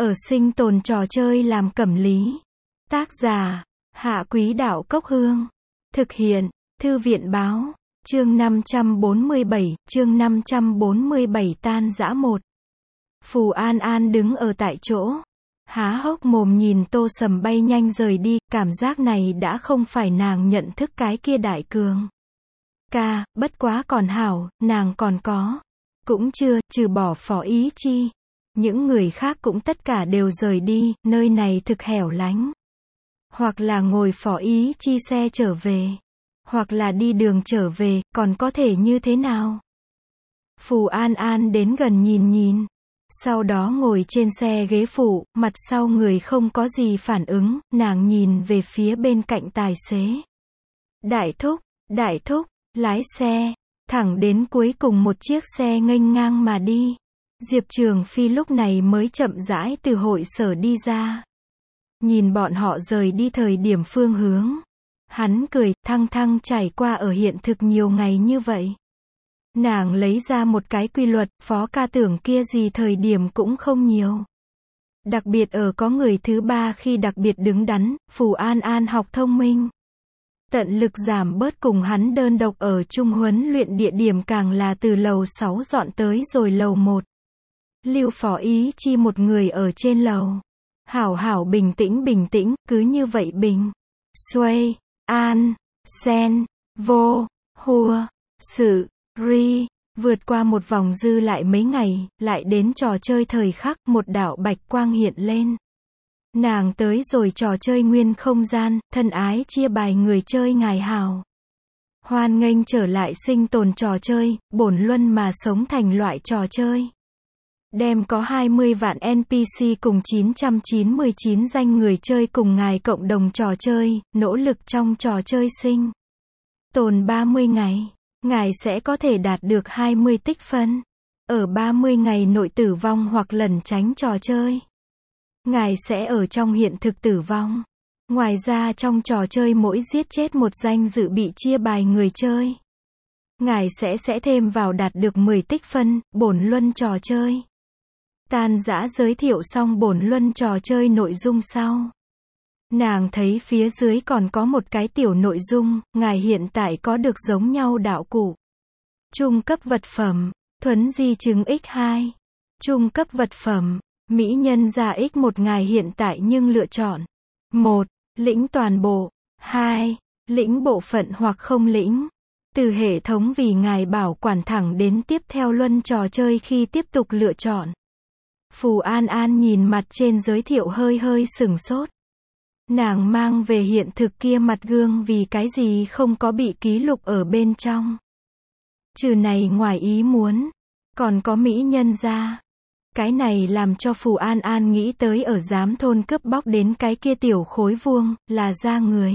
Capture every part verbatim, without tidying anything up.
ở sinh tồn trò chơi làm cẩm lý. Tác giả, Hạ Quý Đạo Cốc Hương. Thực hiện, Thư viện Báo. Chương năm trăm bốn mươi bảy, chương năm trăm bốn mươi bảy tan rã một. Phù An An đứng ở tại chỗ, há hốc mồm nhìn Tô Sầm bay nhanh rời đi, cảm giác này đã không phải nàng nhận thức cái kia đại cường. Ca, bất quá còn hảo, nàng còn có. Cũng chưa, trừ bỏ Phó Ý Chi. Những người khác cũng tất cả đều rời đi, nơi này thực hẻo lánh. Hoặc là ngồi Phó Ý Chi xe trở về. Hoặc là đi đường trở về, còn có thể như thế nào? Phù An An đến gần nhìn nhìn. Sau đó ngồi trên xe ghế phụ, mặt sau người không có gì phản ứng, nàng nhìn về phía bên cạnh tài xế. Đại thúc, đại thúc, lái xe, thẳng đến cuối cùng một chiếc xe nghênh ngang mà đi. Diệp Trường Phi lúc này mới chậm rãi từ hội sở đi ra. Nhìn bọn họ rời đi thời điểm phương hướng. Hắn cười, thăng thăng trải qua ở hiện thực nhiều ngày như vậy. Nàng lấy ra một cái quy luật, Phó ca tưởng kia gì thời điểm cũng không nhiều. Đặc biệt ở có người thứ ba khi đặc biệt đứng đắn, Phù An An học thông minh. Tận lực giảm bớt cùng hắn đơn độc ở chung huấn luyện địa điểm, càng là từ lầu sáu dọn tới rồi lầu một. Lưu Phó Ý Chi một người ở trên lầu. Hảo hảo bình tĩnh bình tĩnh, cứ như vậy bình. Xuây, an, sen, vô, hùa, sự, ri, vượt qua một vòng dư lại mấy ngày, lại đến trò chơi thời khắc, một đạo bạch quang hiện lên. Nàng tới rồi trò chơi nguyên không gian, thân ái chia bài người chơi ngài hào. Hoan nghênh trở lại sinh tồn trò chơi, bổn luân mà sống thành loại trò chơi. Đem có hai mươi vạn en pê xê cùng chín trăm chín mươi chín danh người chơi cùng ngài cộng đồng trò chơi, nỗ lực trong trò chơi sinh tồn ba mươi ngày. Ngài sẽ có thể đạt được hai mươi tích phân. Ở ba mươi ngày nội tử vong hoặc lẩn tránh trò chơi. Ngài sẽ ở trong hiện thực tử vong. Ngoài ra trong trò chơi mỗi giết chết một danh dự bị chia bài người chơi. Ngài sẽ sẽ thêm vào đạt được mười tích phân, bổn luân trò chơi. Tan rã giới thiệu xong bổn luân trò chơi nội dung sau. Nàng thấy phía dưới còn có một cái tiểu nội dung, ngài hiện tại có được giống nhau đạo cụ. Trung cấp vật phẩm, thuấn di chứng nhân hai. Trung cấp vật phẩm, mỹ nhân da nhân một ngài hiện tại nhưng lựa chọn. một. Lĩnh toàn bộ. hai. Lĩnh bộ phận hoặc không lĩnh. Từ hệ thống vì ngài bảo quản thẳng đến tiếp theo luân trò chơi khi tiếp tục lựa chọn. Phù An An nhìn mặt trên giới thiệu hơi hơi sửng sốt. Nàng mang về hiện thực kia mặt gương vì cái gì không có bị ký lục ở bên trong. Trừ này ngoài ý muốn, còn có mỹ nhân da. Cái này làm cho Phù An An nghĩ tới ở giám thôn cướp bóc đến cái kia tiểu khối vuông, là da người.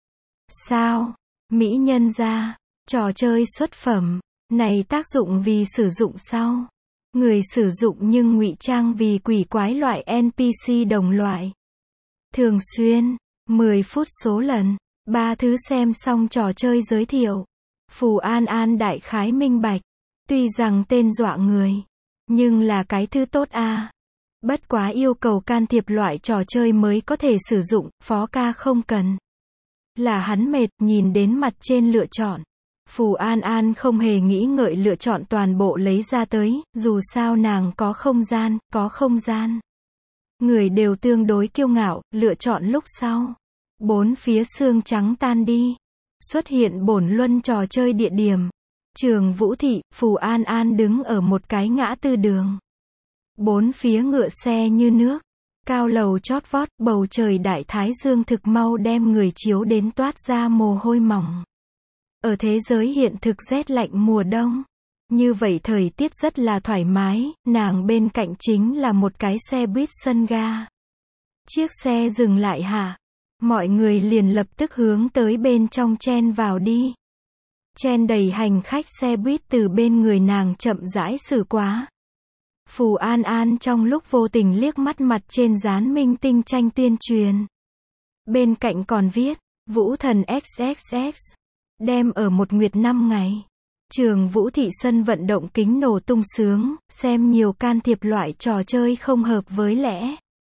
Sao? Mỹ nhân da, trò chơi xuất phẩm, này tác dụng vì sử dụng sau. Người sử dụng nhưng ngụy trang vì quỷ quái loại en pê xê đồng loại. Thường xuyên, mười phút số lần, ba thứ xem xong trò chơi giới thiệu. Phù An An đại khái minh bạch. Tuy rằng tên dọa người, nhưng là cái thứ tốt a. À. Bất quá yêu cầu can thiệp loại trò chơi mới có thể sử dụng, Phó ca không cần. Là hắn mệt, nhìn đến mặt trên lựa chọn. Phù An An không hề nghĩ ngợi lựa chọn toàn bộ lấy ra tới, dù sao nàng có không gian, có không gian. Người đều tương đối kiêu ngạo, lựa chọn lúc sau. Bốn phía xương trắng tan đi. Xuất hiện bổn luân trò chơi địa điểm. Trường Vũ Thị, Phù An An đứng ở một cái ngã tư đường. Bốn phía ngựa xe như nước. Cao lầu chót vót, bầu trời đại thái dương thực mau đem người chiếu đến toát ra mồ hôi mỏng. Ở thế giới hiện thực rét lạnh mùa đông. Như vậy thời tiết rất là thoải mái, nàng bên cạnh chính là một cái xe buýt sân ga. Chiếc xe dừng lại hạ. Mọi người liền lập tức hướng tới bên trong chen vào đi. Chen đầy hành khách xe buýt từ bên người nàng chậm rãi xử quá. Phù An An trong lúc vô tình liếc mắt mặt trên dán minh tinh tranh tuyên truyền. Bên cạnh còn viết, Vũ Thần ích ích ích. Đem ở một nguyệt năm ngày. Trường Vũ Thị sân vận động kính nổ tung sướng, xem nhiều can thiệp loại trò chơi không hợp với lẽ.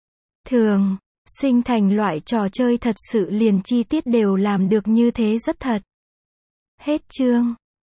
Thường, sinh thành loại trò chơi thật sự liền chi tiết đều làm được như thế rất thật. Hết chương.